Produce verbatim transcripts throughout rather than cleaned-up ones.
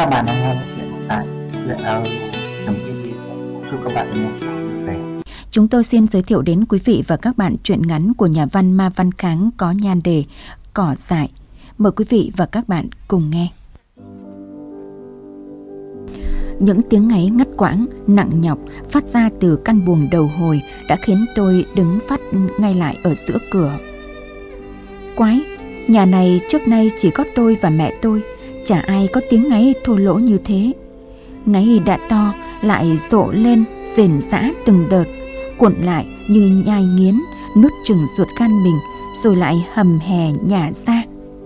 Các bạn đang nghe chuyện tại chuyện audio.tv. Chúc các bạn nghe vui vẻ. Chúng tôi xin giới thiệu đến quý vị và các bạn truyện ngắn của nhà văn Ma Văn Kháng có nhan đề Cỏ Dại. Mời quý vị và các bạn cùng nghe. Những tiếng ngáy ngắt quãng, nặng nhọc phát ra từ căn buồng đầu hồi đã khiến tôi đứng phát ngay lại ở giữa cửa. Quái, nhà này trước nay chỉ có tôi và mẹ tôi, chả ai có tiếng ngáy thô lỗ như thế. Ngáy đã to lại rộ lên rền rã từng đợt, cuộn lại như nhai nghiến, nuốt chửng ruột gan mình, rồi lại hầm hè nhả ra.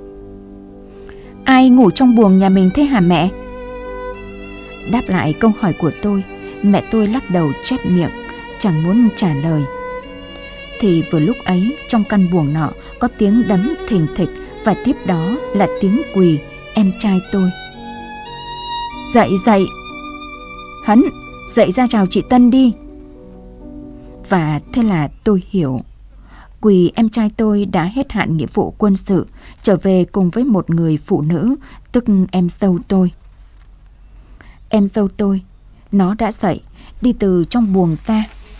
Ai ngủ trong buồng nhà mình thế hả mẹ? Đáp lại câu hỏi của tôi, mẹ tôi lắc đầu chép miệng, chẳng muốn trả lời. Thì vừa lúc ấy, trong căn buồng nọ có tiếng đấm thình thịch, và tiếp đó là tiếng Quỳ, em trai tôi. Dậy dậy! Hấn, dậy ra chào chị Tân đi. Và thế là tôi hiểu. Quỳ em trai tôi đã hết hạn nghĩa vụ quân sự, trở về cùng với một người phụ nữ, tức em dâu tôi. Em dâu tôi, nó đã dậy, đi từ trong buồng ra.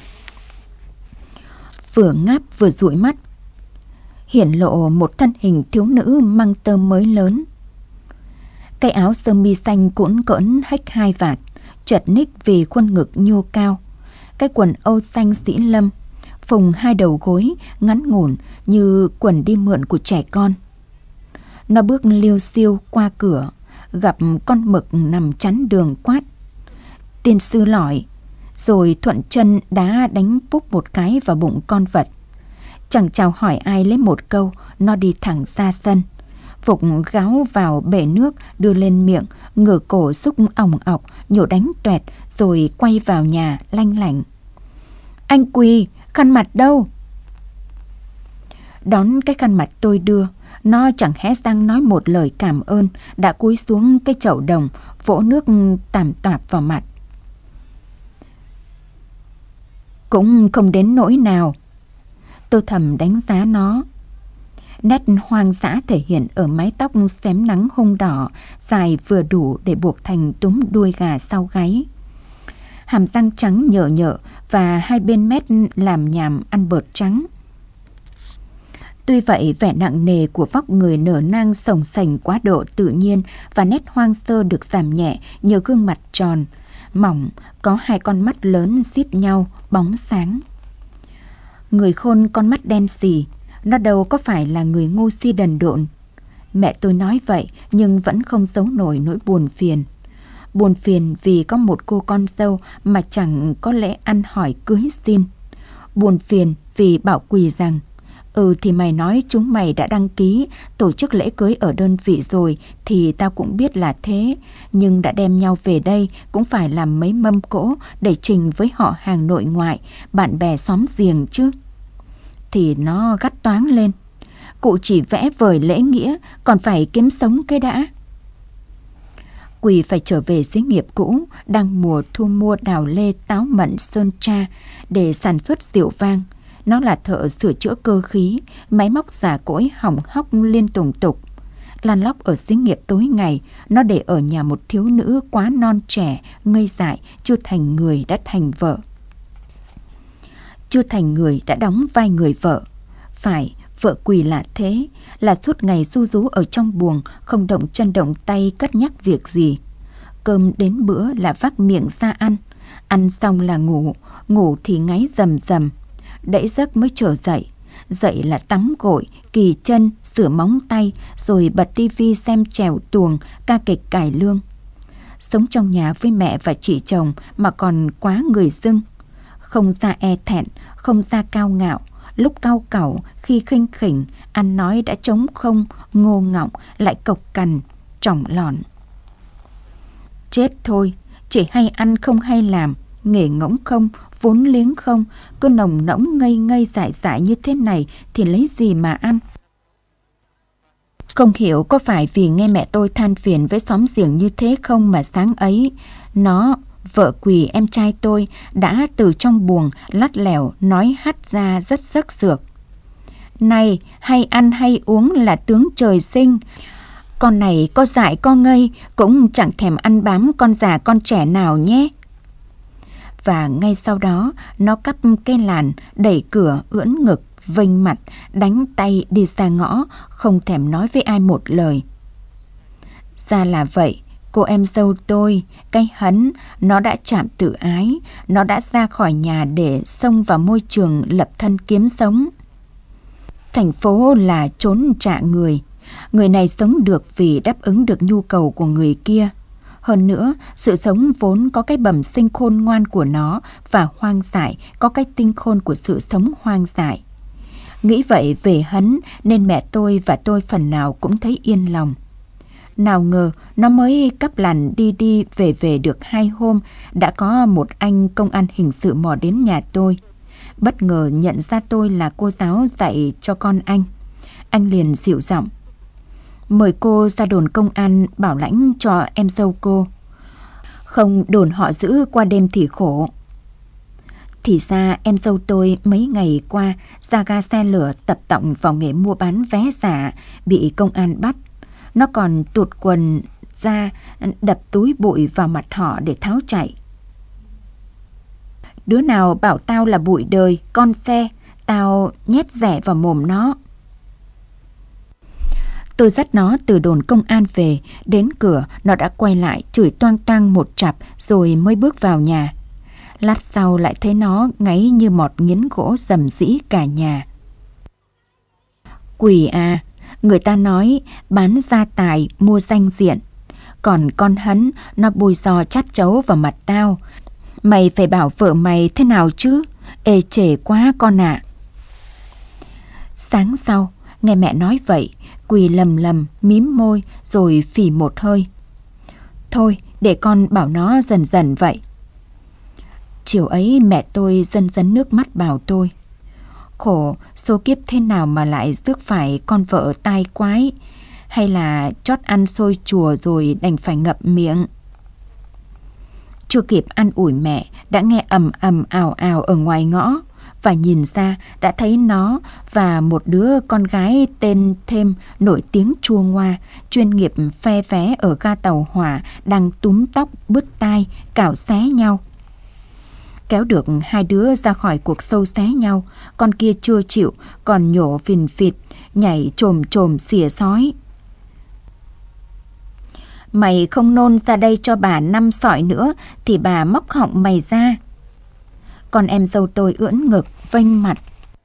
Vừa ngáp vừa dụi mắt, hiển lộ một thân hình thiếu nữ măng tơ mới lớn. Cái áo sơ mi xanh cũn cỡn hách hai vạt, chật ních vì khuôn ngực nhô cao. Cái quần âu xanh sĩ lâm, phùng hai đầu gối ngắn ngủn như quần đi mượn của trẻ con. Nó bước liêu xiêu qua cửa, gặp con mực nằm chắn đường quát: Tiên sư lỏi! Rồi thuận chân đá đánh púc một cái vào bụng con vật. Chẳng chào hỏi ai lấy một câu, nó đi thẳng ra sân. Phục gáo vào bể nước, đưa lên miệng, ngửa cổ xúc ỏng ọc, nhổ đánh toẹt, rồi quay vào nhà lanh lảnh. Anh Quỳ, khăn mặt đâu? Đón cái khăn mặt tôi đưa, nó chẳng hé răng nói một lời cảm ơn, đã cúi xuống cái chậu đồng, vỗ nước tàm tạp vào mặt. Cũng không đến nỗi nào. Tôi thầm đánh giá nó. Nét hoang dã thể hiện ở mái tóc xém nắng hung đỏ, dài vừa đủ để buộc thành túm đuôi gà sau gáy. Hàm răng trắng nhợ nhợ và hai bên mép làm nhàm ăn bợt trắng. Tuy vậy, vẻ nặng nề của vóc người nở nang sồng sềnh quá độ tự nhiên và nét hoang sơ được giảm nhẹ nhờ gương mặt tròn, mỏng, có hai con mắt lớn xít nhau, bóng sáng. Người khôn con mắt đen xì, nó đâu có phải là người ngu si đần độn. Mẹ tôi nói vậy nhưng vẫn không giấu nổi nỗi buồn phiền. Buồn phiền vì có một cô con dâu mà chẳng có lẽ ăn hỏi cưới xin. Buồn phiền vì bảo Quỳ rằng: Ừ thì mày nói chúng mày đã đăng ký tổ chức lễ cưới ở đơn vị rồi thì tao cũng biết là thế, nhưng đã đem nhau về đây cũng phải làm mấy mâm cỗ để trình với họ hàng nội ngoại, bạn bè xóm giềng chứ. Thì nó gắt toáng lên: Cụ chỉ vẽ vời lễ nghĩa, còn phải kiếm sống cái đã. Quỳ phải trở về xí nghiệp cũ, đang mùa thu mua đào lê, táo mận, sơn tra để sản xuất rượu vang. Nó là thợ sửa chữa cơ khí, máy móc giả cỗi hỏng hóc liên tùng tục. Lăn lóc ở xí nghiệp tối ngày, nó để ở nhà một thiếu nữ quá non trẻ, ngây dại, chưa thành người đã thành vợ. Chưa thành người đã đóng vai người vợ. Phải, vợ Quỳ là thế, là suốt ngày ru rú ở trong buồng, không động chân động tay cất nhắc việc gì. Cơm đến bữa là vác miệng ra ăn, ăn xong là ngủ, ngủ thì ngáy rầm rầm. Đẫy giấc mới trở dậy, dậy là tắm gội, kỳ chân, sửa móng tay, rồi bật tivi xem chèo tuồng, ca kịch cải lương. Sống trong nhà với mẹ và chị chồng mà còn quá người dưng. Không ra e thẹn, không ra cao ngạo, lúc cao cẩu, khi khinh khỉnh, ăn nói đã trống không, ngô ngọng, lại cộc cằn, trỏng lòn. Chết thôi, chỉ hay ăn không hay làm, nghề ngỗng không, vốn liếng không, cứ nồng nỗng ngây ngây dại dại như thế này thì lấy gì mà ăn. Không hiểu có phải vì nghe mẹ tôi than phiền với xóm giềng như thế không mà sáng ấy, nó, vợ Quỳ em trai tôi, đã từ trong buồng lắt lẻo nói hắt ra rất sức sược. Này, hay ăn hay uống là tướng trời sinh. Con này có dại có ngây, cũng chẳng thèm ăn bám con già con trẻ nào nhé. Và ngay sau đó, nó cắp cây làn, đẩy cửa, ưỡn ngực, vênh mặt, đánh tay đi ra ngõ, không thèm nói với ai một lời. Ra là vậy, cô em dâu tôi, cái hấn, nó đã chạm tự ái, nó đã ra khỏi nhà để xông vào môi trường lập thân kiếm sống. Thành phố là chốn trả người, người này sống được vì đáp ứng được nhu cầu của người kia. Hơn nữa, sự sống vốn có cái bẩm sinh khôn ngoan của nó và hoang dại có cái tinh khôn của sự sống hoang dại. Nghĩ vậy về hấn nên mẹ tôi và tôi phần nào cũng thấy yên lòng. Nào ngờ nó mới cắp làn đi đi về về được hai hôm, đã có một anh công an hình sự mò đến nhà tôi. Bất ngờ nhận ra tôi là cô giáo dạy cho con anh. Anh liền dịu giọng: mời cô ra đồn công an bảo lãnh cho em dâu cô. Không đồn họ giữ qua đêm thì khổ. Thì ra em dâu tôi mấy ngày qua ra ga xe lửa tập tọng vào nghề mua bán vé giả, bị công an bắt. Nó còn tụt quần ra đập túi bụi vào mặt họ để tháo chạy. Đứa nào bảo tao là bụi đời, con phe, tao nhét rẻ vào mồm nó. Tôi dắt nó từ đồn công an về, đến cửa nó đã quay lại chửi toang toang một chặp rồi mới bước vào nhà. Lát sau lại thấy nó ngáy như mọt nghiến gỗ rầm rĩ cả nhà. Quỷ à, người ta nói bán gia tài mua danh diện, còn con hấn nó bùi giò chát chấu vào mặt tao. Mày phải bảo vợ mày thế nào chứ, ê chề quá con ạ. À. Sáng sau, nghe mẹ nói vậy, Quỳ lầm lầm mím môi rồi phì một hơi. Thôi để con bảo nó dần dần vậy. Chiều ấy mẹ tôi dần dần nước mắt bảo tôi: khổ, số kiếp thế nào mà lại rước phải con vợ tai quái, hay là chót ăn xôi chùa rồi đành phải ngậm miệng. Chưa kịp ăn ủi mẹ đã nghe ầm ầm ào ào ở ngoài ngõ, và nhìn ra đã thấy nó và một đứa con gái tên Thêm nổi tiếng chua ngoa, chuyên nghiệp phe vé ở ga tàu hỏa, đang túm tóc bứt tai cào xé nhau. Kéo được hai đứa ra khỏi cuộc sâu xé nhau, con kia chưa chịu còn nhổ phìn phịt, nhảy chồm chồm xỉa sói. Mày không nôn ra đây cho bà năm sỏi nữa thì bà móc họng mày ra. Còn em dâu tôi ưỡn ngực vênh mặt: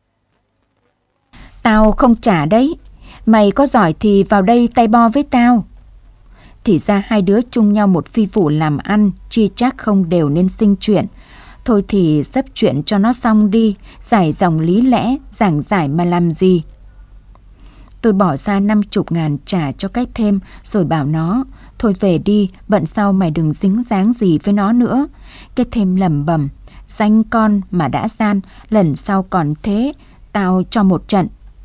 tao không trả đấy, mày có giỏi thì vào đây tay bo với tao. Thì ra hai đứa chung nhau một phi vụ làm ăn, chi chắc không đều nên sinh chuyện. Thôi thì sắp chuyện cho nó xong đi, giải dòng lý lẽ, giảng giải mà làm gì. Tôi bỏ ra năm chục ngàn trả cho cái Thêm, rồi bảo nó: thôi về đi, bận sau mày đừng dính dáng gì với nó nữa. Cái Thêm lẩm bẩm: danh con mà đã gian, lần sau còn thế, tao cho một trận.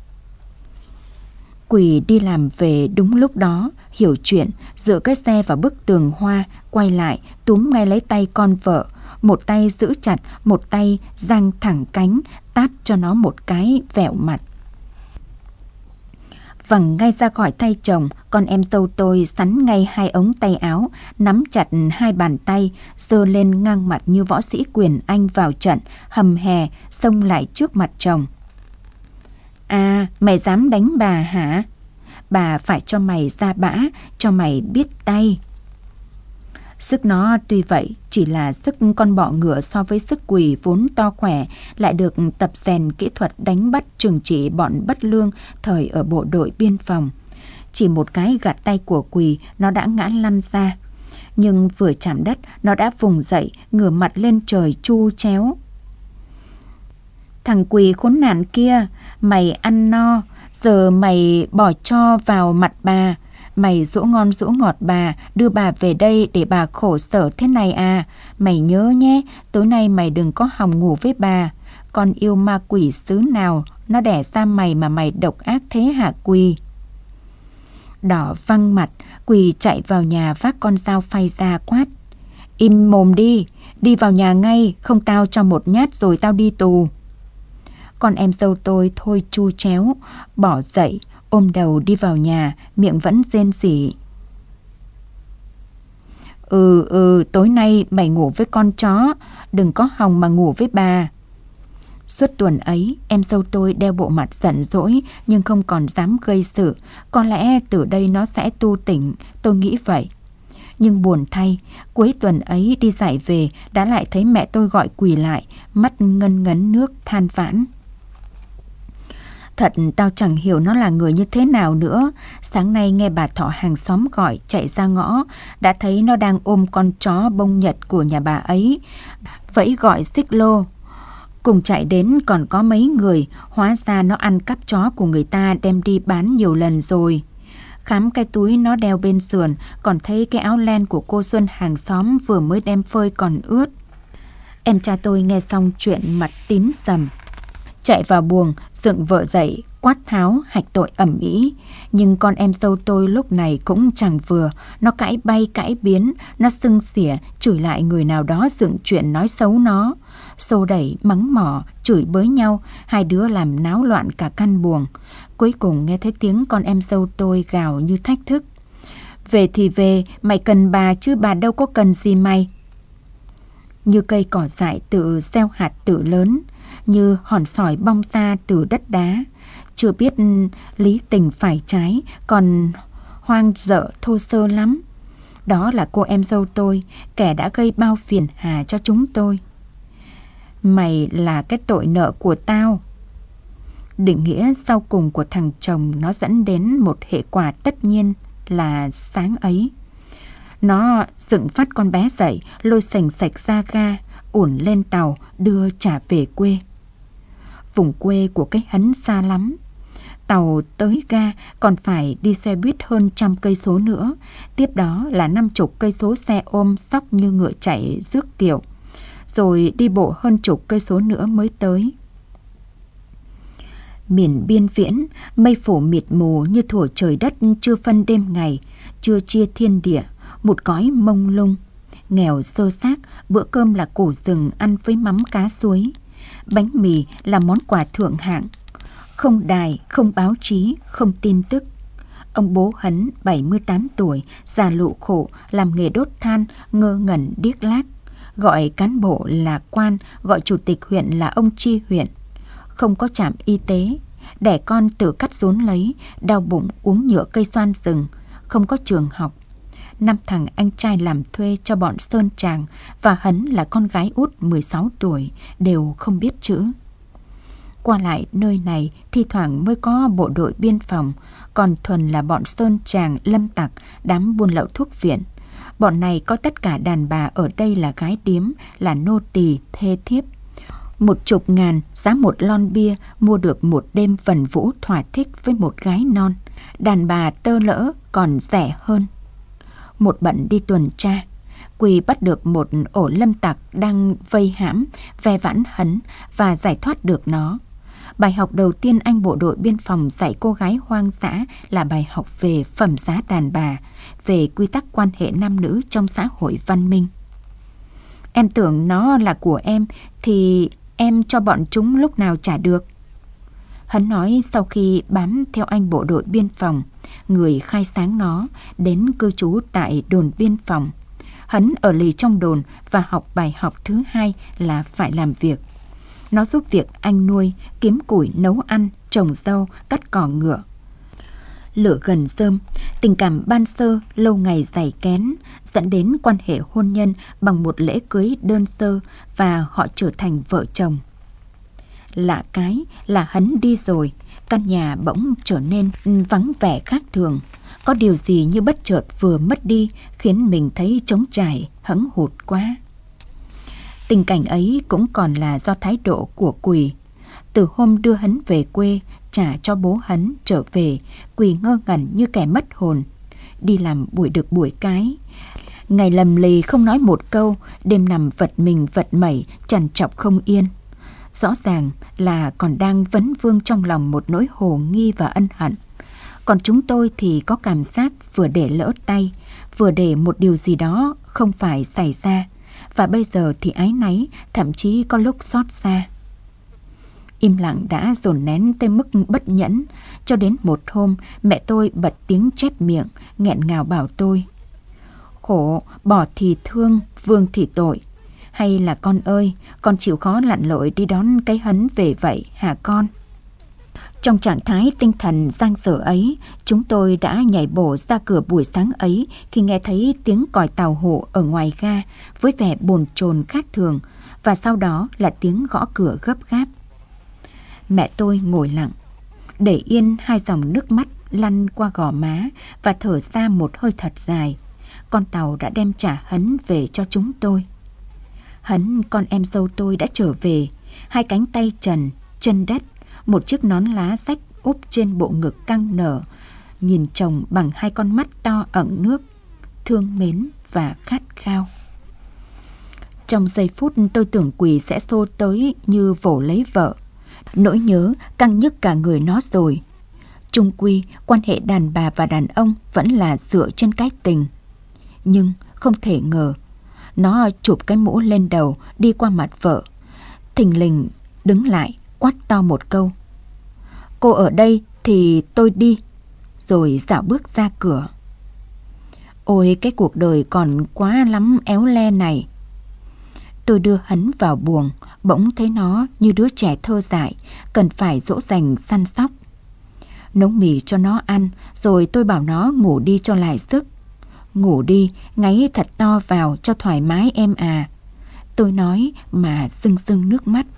Quỳ đi làm về đúng lúc đó, hiểu chuyện, dựa cái xe vào bức tường hoa, quay lại túm ngay lấy tay con vợ, một tay giữ chặt, một tay giang thẳng cánh, tát cho nó một cái vẹo mặt. Vằng ngay ra khỏi tay chồng, con em dâu tôi sắn ngay hai ống tay áo, nắm chặt hai bàn tay, giơ lên ngang mặt như võ sĩ quyền Anh vào trận, hầm hè xông lại trước mặt chồng. À, mày dám đánh bà hả? Bà phải cho mày ra bã, cho mày biết tay. Sức nó tuy vậy chỉ là sức con bọ ngựa so với sức Quỳ vốn to khỏe, lại được tập rèn kỹ thuật đánh bắt trừng trị bọn bất lương thời ở bộ đội biên phòng. Chỉ một cái gạt tay của Quỳ nó đã ngã lăn ra, nhưng vừa chạm đất nó đã vùng dậy, ngửa mặt lên trời chu chéo. Thằng Quỳ khốn nạn kia, mày ăn no, giờ mày bỏ cho vào mặt bà. Mày dỗ ngon dỗ ngọt bà, đưa bà về đây để bà khổ sở thế này à. Mày nhớ nhé, tối nay mày đừng có hòng ngủ với bà. Con yêu ma quỷ xứ nào nó đẻ ra mày mà mày độc ác thế hả Quỳ? Đỏ văng mặt, Quỳ chạy vào nhà vác con dao phay ra quát: im mồm đi, đi vào nhà ngay, không tao cho một nhát rồi tao đi tù. Con em dâu tôi thôi chu chéo, bỏ dậy, ôm đầu đi vào nhà, miệng vẫn rên rỉ. Ừ ừ, tối nay mày ngủ với con chó, đừng có hòng mà ngủ với bà. Suốt tuần ấy, em dâu tôi đeo bộ mặt giận dỗi nhưng không còn dám gây sự. Có lẽ từ đây nó sẽ tu tỉnh, tôi nghĩ vậy. Nhưng buồn thay, cuối tuần ấy đi dạy về đã lại thấy mẹ tôi gọi quỳ lại, mắt ngân ngấn nước than vãn. Thật tao chẳng hiểu nó là người như thế nào nữa. Sáng nay nghe bà thỏ hàng xóm gọi, chạy ra ngõ, đã thấy nó đang ôm con chó bông nhật của nhà bà ấy, vẫy gọi xích lô. Cùng chạy đến còn có mấy người, hóa ra nó ăn cắp chó của người ta đem đi bán nhiều lần rồi. Khám cái túi nó đeo bên sườn, còn thấy cái áo len của cô Xuân hàng xóm vừa mới đem phơi còn ướt. Em trai tôi nghe xong chuyện mặt tím sầm, chạy vào buồng dựng vợ dậy, quát tháo hạch tội ầm ĩ. Nhưng con em dâu tôi lúc này cũng chẳng vừa, nó cãi bay cãi biến, nó xưng xỉa chửi lại người nào đó dựng chuyện nói xấu nó, xô đẩy mắng mỏ chửi bới nhau, hai đứa làm náo loạn cả căn buồng. Cuối cùng nghe thấy tiếng con em dâu tôi gào như thách thức: về thì về, mày cần bà chứ bà đâu có cần gì mày. Như cây cỏ dại tự gieo hạt tự lớn, như hòn sỏi bong ra từ đất đá, chưa biết lý tình phải trái, còn hoang dở thô sơ lắm. Đó là cô em dâu tôi, kẻ đã gây bao phiền hà cho chúng tôi. Mày là cái tội nợ của tao. Định nghĩa sau cùng của thằng chồng nó dẫn đến một hệ quả tất nhiên là sáng ấy nó dựng phát con bé dậy, lôi sành sạch ra ga, ủn lên tàu đưa trả về quê. Vùng quê của cái Hấn xa lắm. Tàu tới ga còn phải đi xe buýt hơn trăm cây số nữa, tiếp đó là năm chục cây số xe ôm xóc như ngựa chạy rước kiệu, rồi đi bộ hơn chục cây số nữa mới tới. Miền biên viễn, mây phủ mịt mù như thủa trời đất chưa phân đêm ngày, chưa chia thiên địa, một cõi mông lung. Nghèo sơ xác, bữa cơm là củ rừng ăn với mắm cá suối. Bánh mì là món quà thượng hạng. Không đài, không báo chí, không tin tức. Ông bố Hấn bảy mươi tám tuổi, già lụ khổ, làm nghề đốt than, ngơ ngẩn điếc lác. Gọi cán bộ là quan, gọi chủ tịch huyện là ông chi huyện. Không có trạm y tế, đẻ con tự cắt rốn lấy, đau bụng uống nhựa cây xoan rừng. Không có trường học. Năm thằng anh trai làm thuê cho bọn Sơn Tràng, và Hấn là con gái út mười sáu tuổi, đều không biết chữ. Qua lại nơi này thi thoảng mới có bộ đội biên phòng, còn thuần là bọn Sơn Tràng, lâm tặc, đám buôn lậu thuốc viện. Bọn này có tất cả đàn bà ở đây là gái điếm, là nô tỳ, thê thiếp. Một chục ngàn giá một lon bia mua được một đêm vần vũ thỏa thích với một gái non. Đàn bà tơ lỡ còn rẻ hơn. Một bận đi tuần tra, Quỳ bắt được một ổ lâm tặc đang vây hãm, ve vãn Hấn và giải thoát được nó. Bài học đầu tiên anh bộ đội biên phòng dạy cô gái hoang dã là bài học về phẩm giá đàn bà, về quy tắc quan hệ nam nữ trong xã hội văn minh. Em tưởng nó là của em thì em cho bọn chúng lúc nào trả được? Hấn nói sau khi bám theo anh bộ đội biên phòng, người khai sáng nó, đến cư trú tại đồn biên phòng. Hấn ở lì trong đồn và học bài học thứ hai là phải làm việc. Nó giúp việc anh nuôi, kiếm củi nấu ăn, trồng rau, cắt cỏ ngựa. Lửa gần rơm, tình cảm ban sơ lâu ngày dày kén, dẫn đến quan hệ hôn nhân bằng một lễ cưới đơn sơ và họ trở thành vợ chồng. Lạ cái là Hấn đi rồi, căn nhà bỗng trở nên vắng vẻ khác thường. Có điều gì như bất chợt vừa mất đi khiến mình thấy trống trải, hững hụt quá. Tình cảnh ấy cũng còn là do thái độ của Quỳ. Từ hôm đưa Hấn về quê, trả cho bố Hấn trở về, Quỳ ngơ ngẩn như kẻ mất hồn. Đi làm buổi được buổi cái, ngày lầm lì không nói một câu, đêm nằm vật mình vật mẩy, trằn trọc không yên. Rõ ràng là còn đang vấn vương trong lòng một nỗi hồ nghi và ân hận. Còn chúng tôi thì có cảm giác vừa để lỡ tay, vừa để một điều gì đó không phải xảy ra. Và bây giờ thì áy náy, thậm chí có lúc xót xa. Im lặng đã dồn nén tới mức bất nhẫn, cho đến một hôm mẹ tôi bật tiếng chép miệng, nghẹn ngào bảo tôi: khổ, bỏ thì thương, vương thì tội. Hay là con ơi, con chịu khó lặn lội đi đón cái hấn về vậy hả con? Trong trạng thái tinh thần giang dở ấy, chúng tôi đã nhảy bổ ra cửa buổi sáng ấy khi nghe thấy tiếng còi tàu hủ ở ngoài ga với vẻ bồn chồn khác thường, và sau đó là tiếng gõ cửa gấp gáp. Mẹ tôi ngồi lặng, để yên hai dòng nước mắt lăn qua gò má và thở ra một hơi thật dài. Con tàu đã đem trả Hấn về cho chúng tôi. Hấn, con em dâu tôi, đã trở về, hai cánh tay trần, chân đất, một chiếc nón lá rách úp trên bộ ngực căng nở, nhìn chồng bằng hai con mắt to ẩn nước, thương mến và khát khao. Trong giây phút tôi tưởng Quỳ sẽ xô tới như vồ lấy vợ. Nỗi nhớ căng nhức cả người nó rồi. Chung quy, quan hệ đàn bà và đàn ông vẫn là dựa trên cái tình. Nhưng không thể ngờ, nó chụp cái mũ lên đầu đi qua mặt vợ, thình lình đứng lại quát to một câu: cô ở đây thì tôi đi, rồi dạo bước ra cửa. Ôi, cái cuộc đời còn quá lắm éo le này. Tôi đưa Hấn vào buồng, bỗng thấy nó như đứa trẻ thơ dại, cần phải dỗ dành săn sóc. Nấu mì cho nó ăn, rồi tôi bảo nó ngủ đi cho lại sức. Ngủ đi, ngáy thật to vào cho thoải mái em à. Tôi nói mà rưng rưng nước mắt.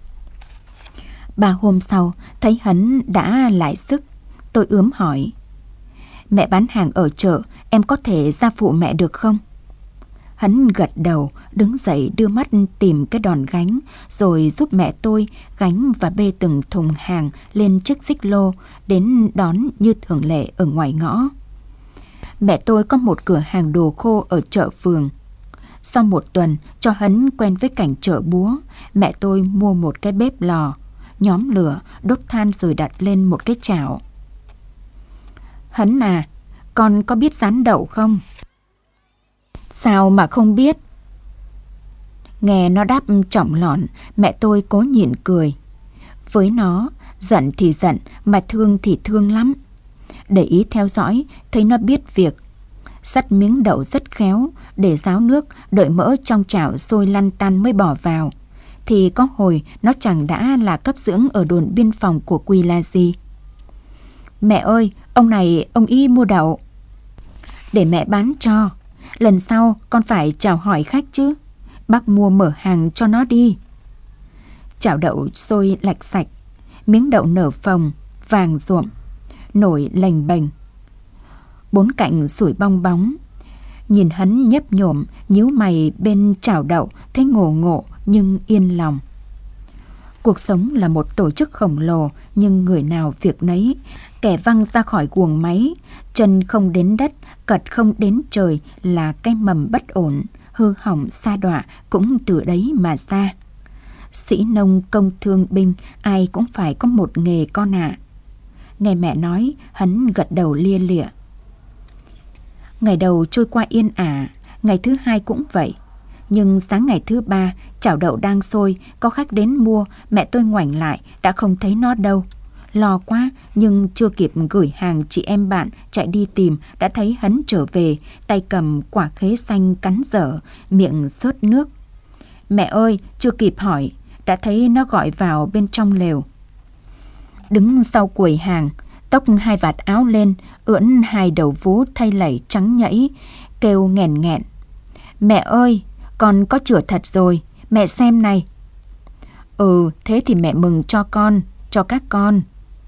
Ba hôm sau, thấy Hấn đã lại sức, tôi ướm hỏi: mẹ bán hàng ở chợ, em có thể ra phụ mẹ được không? Hấn gật đầu, đứng dậy đưa mắt tìm cái đòn gánh, rồi giúp mẹ tôi gánh và bê từng thùng hàng lên chiếc xích lô, đến đón như thường lệ ở ngoài ngõ. Mẹ tôi có một cửa hàng đồ khô ở chợ phường. Sau một tuần cho Hấn quen với cảnh chợ búa, mẹ tôi mua một cái bếp lò, nhóm lửa, đốt than rồi đặt lên một cái chảo. Hấn à, con có biết rán đậu không? Sao mà không biết? Nghe nó đáp trọng lọn, mẹ tôi cố nhịn cười. Với nó, giận thì giận, mà thương thì thương lắm. Để ý theo dõi, thấy nó biết việc. Sắt miếng đậu rất khéo, để ráo nước, đợi mỡ trong chảo sôi lăn tăn mới bỏ vào. Thì có hồi nó chẳng đã là cấp dưỡng ở đồn biên phòng của Quỳ là gì. Mẹ ơi, ông này ông y mua đậu. Để mẹ bán cho. Lần sau con phải chào hỏi khách chứ. Bác mua mở hàng cho nó đi. Chảo đậu sôi lạch sạch, miếng đậu nở phồng, vàng ruộm, nổi lềnh bềnh, bốn cạnh sủi bong bóng. Nhìn Hấn nhấp nhổm, nhíu mày bên chảo đậu, thấy ngộ ngộ nhưng yên lòng. Cuộc sống là một tổ chức khổng lồ, nhưng người nào việc nấy. Kẻ văng ra khỏi guồng máy, chân không đến đất, cật không đến trời là cái mầm bất ổn, hư hỏng sa đọa cũng từ đấy mà ra. Sĩ nông công thương binh ai cũng phải có một nghề con ạ. À. Nghe mẹ nói, Hấn gật đầu lia lịa. Ngày đầu trôi qua yên ả, ngày thứ hai cũng vậy. Nhưng sáng ngày thứ ba, chảo đậu đang sôi, có khách đến mua, mẹ tôi ngoảnh lại, đã không thấy nó đâu. Lo quá, nhưng chưa kịp gửi hàng, chị em bạn chạy đi tìm, đã thấy Hấn trở về, tay cầm quả khế xanh cắn dở, miệng xớt nước. Mẹ ơi, chưa kịp hỏi, đã thấy nó gọi vào bên trong lều. Đứng sau quầy hàng, tóc hai vạt áo lên, ưỡn hai đầu vú thay lẩy trắng nhẫy, kêu nghẹn nghẹn: mẹ ơi, con có chữa thật rồi, mẹ xem này. Ừ, thế thì mẹ mừng cho con, cho các con.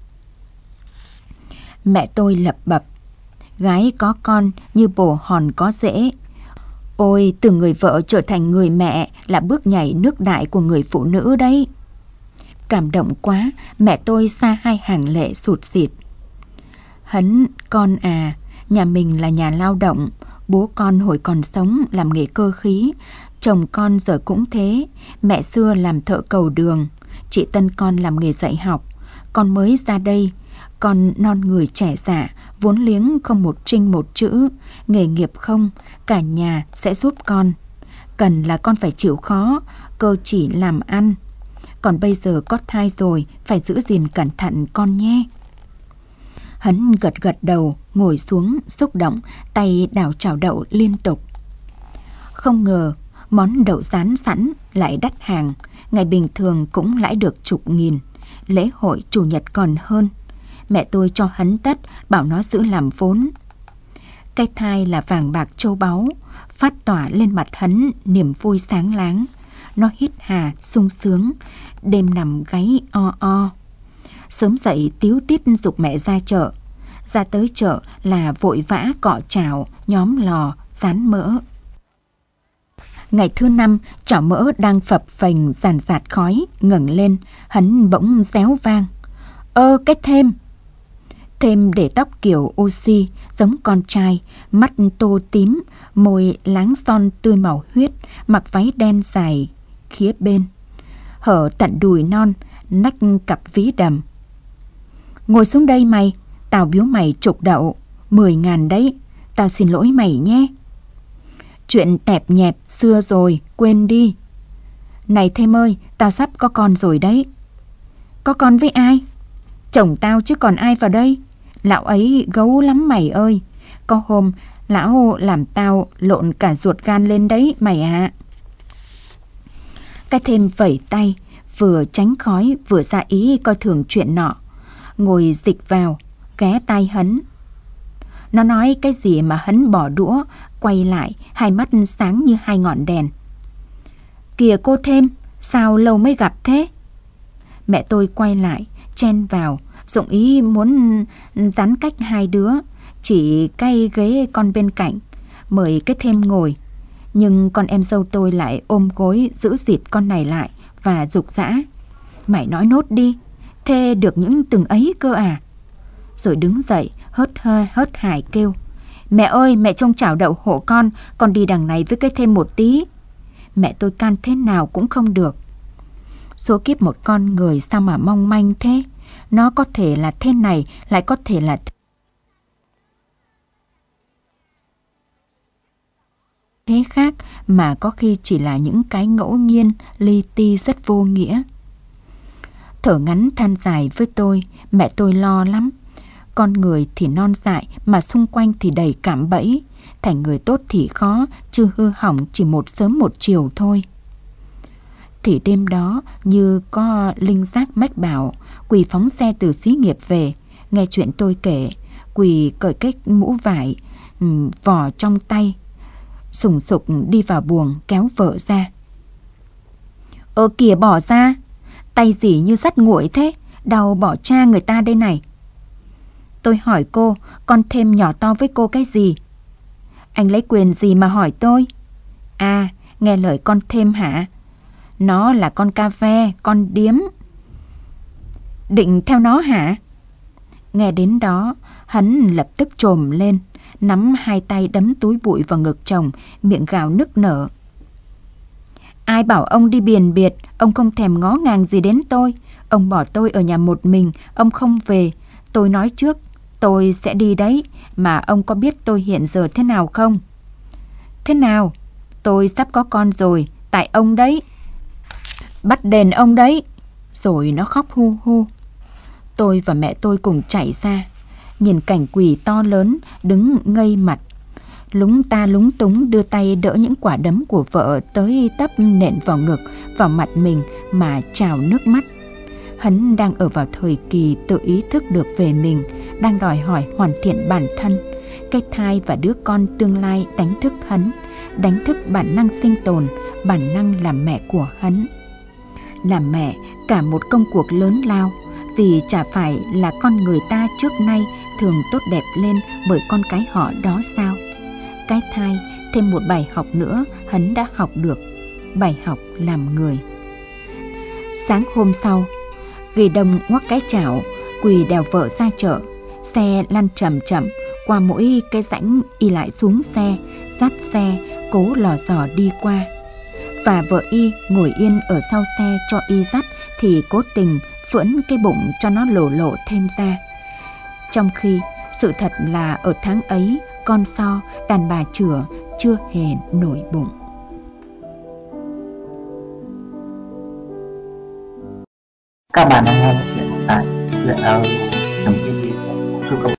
Mẹ tôi lập bập: gái có con như bồ hòn có rễ. Ôi, từ người vợ trở thành người mẹ là bước nhảy nước đại của người phụ nữ đấy. Cảm động quá, mẹ tôi xa hai hàng lệ sụt sịt. Hấn, con à, nhà mình là nhà lao động. Bố con hồi còn sống làm nghề cơ khí, chồng con giờ cũng thế. Mẹ xưa làm thợ cầu đường, chị Tân con làm nghề dạy học. Con mới ra đây, con non người trẻ dạ, vốn liếng không một trinh một chữ, nghề nghiệp không, cả nhà sẽ giúp con. Cần là con phải chịu khó, cơ chỉ làm ăn. Còn bây giờ có thai rồi, phải giữ gìn cẩn thận con nhé. Hắn gật gật đầu, ngồi xuống, xúc động, tay đảo chảo đậu liên tục. Không ngờ, món đậu rán sẵn lại đắt hàng, ngày bình thường cũng lãi được chục nghìn, lễ hội chủ nhật còn hơn. Mẹ tôi cho hắn tất, bảo nó giữ làm vốn. Cái thai là vàng bạc châu báu, phát tỏa lên mặt hắn niềm vui sáng láng. Nó hít hà, sung sướng, đêm nằm gáy o o. Sớm dậy tíu tít giục mẹ ra chợ. Ra tới chợ là vội vã cọ chảo, nhóm lò, rán mỡ. Ngày thứ năm, chảo mỡ đang phập phềnh ràn rạt khói, ngẩng lên, hắn bỗng réo vang. Ơ cái Thêm! Thêm để tóc kiểu oxy, giống con trai, mắt tô tím, môi láng son tươi màu huyết, mặc váy đen dài khía bên, hở tận đùi non, nách cặp ví đầm. Ngồi xuống đây mày, tao biếu mày chục đậu, mười ngàn đấy, tao xin lỗi mày nhé. Chuyện tẹp nhẹp xưa rồi, quên đi. Này Thêm ơi, tao sắp có con rồi đấy. Có con với ai? Chồng tao chứ còn ai vào đây. Lão ấy gấu lắm mày ơi. Có hôm lão làm tao lộn cả ruột gan lên đấy mày ạ. À. Cái Thêm vẩy tay, vừa tránh khói vừa ra ý coi thường chuyện nọ. Ngồi dịch vào, ghé tai hắn. Nó nói cái gì mà hắn bỏ đũa, quay lại, hai mắt sáng như hai ngọn đèn. Kìa cô Thêm, sao lâu mới gặp thế? Mẹ tôi quay lại, chen vào, dụng ý muốn giãn cách hai đứa, chỉ cái ghế con bên cạnh, mời cái Thêm ngồi. Nhưng con em dâu tôi lại ôm gối giữ dịt con này lại và giục giã. Mày nói nốt đi, thê được những từng ấy cơ à? Rồi đứng dậy, hớt hơ hớt hải kêu. Mẹ ơi, mẹ trông chảo đậu hộ con, con đi đằng này với cái Thêm một tí. Mẹ tôi can thế nào cũng không được. Số kiếp một con người sao mà mong manh thế? Nó có thể là thế này, lại có thể là thế khác, mà có khi chỉ là những cái ngẫu nhiên, li ti rất vô nghĩa. Thở ngắn than dài với tôi, mẹ tôi lo lắm. Con người thì non dại mà xung quanh thì đầy cạm bẫy. Thành người tốt thì khó, chứ hư hỏng chỉ một sớm một chiều thôi. Thì đêm đó như có linh giác mách bảo, Quỳ phóng xe từ xí nghiệp về. Nghe chuyện tôi kể, Quỳ cởi cái mũ vải vò trong tay, sùng sục đi vào buồng kéo vợ ra. Ơ kìa bỏ ra, tay gì như sắt nguội thế, đau bỏ cha người ta đây này. Tôi hỏi cô, con Thêm nhỏ to với cô cái gì? Anh lấy quyền gì mà hỏi tôi? À, nghe lời con Thêm hả? Nó là con ca ve, con điếm. Định theo nó hả? Nghe đến đó, hắn lập tức trồm lên, nắm hai tay đấm túi bụi vào ngực chồng, miệng gào nức nở. Ai bảo ông đi biền biệt, ông không thèm ngó ngàng gì đến tôi. Ông bỏ tôi ở nhà một mình, ông không về. Tôi nói trước, tôi sẽ đi đấy, mà ông có biết tôi hiện giờ thế nào không? Thế nào? Tôi sắp có con rồi, tại ông đấy. Bắt đền ông đấy. Rồi nó khóc hu hu. Tôi và mẹ tôi cùng chạy ra, nhìn cảnh Quỳ to lớn đứng ngây mặt, lúng ta lúng túng đưa tay đỡ những quả đấm của vợ tới tấp nện vào ngực, vào mặt mình mà trào nước mắt. Hắn đang ở vào thời kỳ tự ý thức được về mình, đang đòi hỏi hoàn thiện bản thân. Cái thai và đứa con tương lai đánh thức hắn, đánh thức bản năng sinh tồn, bản năng làm mẹ của hắn. Làm mẹ cả một công cuộc lớn lao, vì chả phải là con người ta trước nay thường tốt đẹp lên bởi con cái họ đó sao? Cái thai thêm một bài học nữa hắn đã học được, bài học làm người. Sáng hôm sau, ghi đông ngoắc cái chảo, Quỳ đèo vợ ra chợ. Xe lăn chậm chậm qua mỗi cái rãnh, y lại xuống xe, dắt xe cố lò dò đi qua. Và vợ y ngồi yên ở sau xe cho y dắt thì cố tình phưỡn cái bụng cho nó lổ lộ thêm ra. Trong khi sự thật là ở tháng ấy, con so đàn bà chửa chưa hề nổi bụng. Các bạn đang nghe chuyện tại chuyện ở Chồng Chia Chia. Chúc các bạn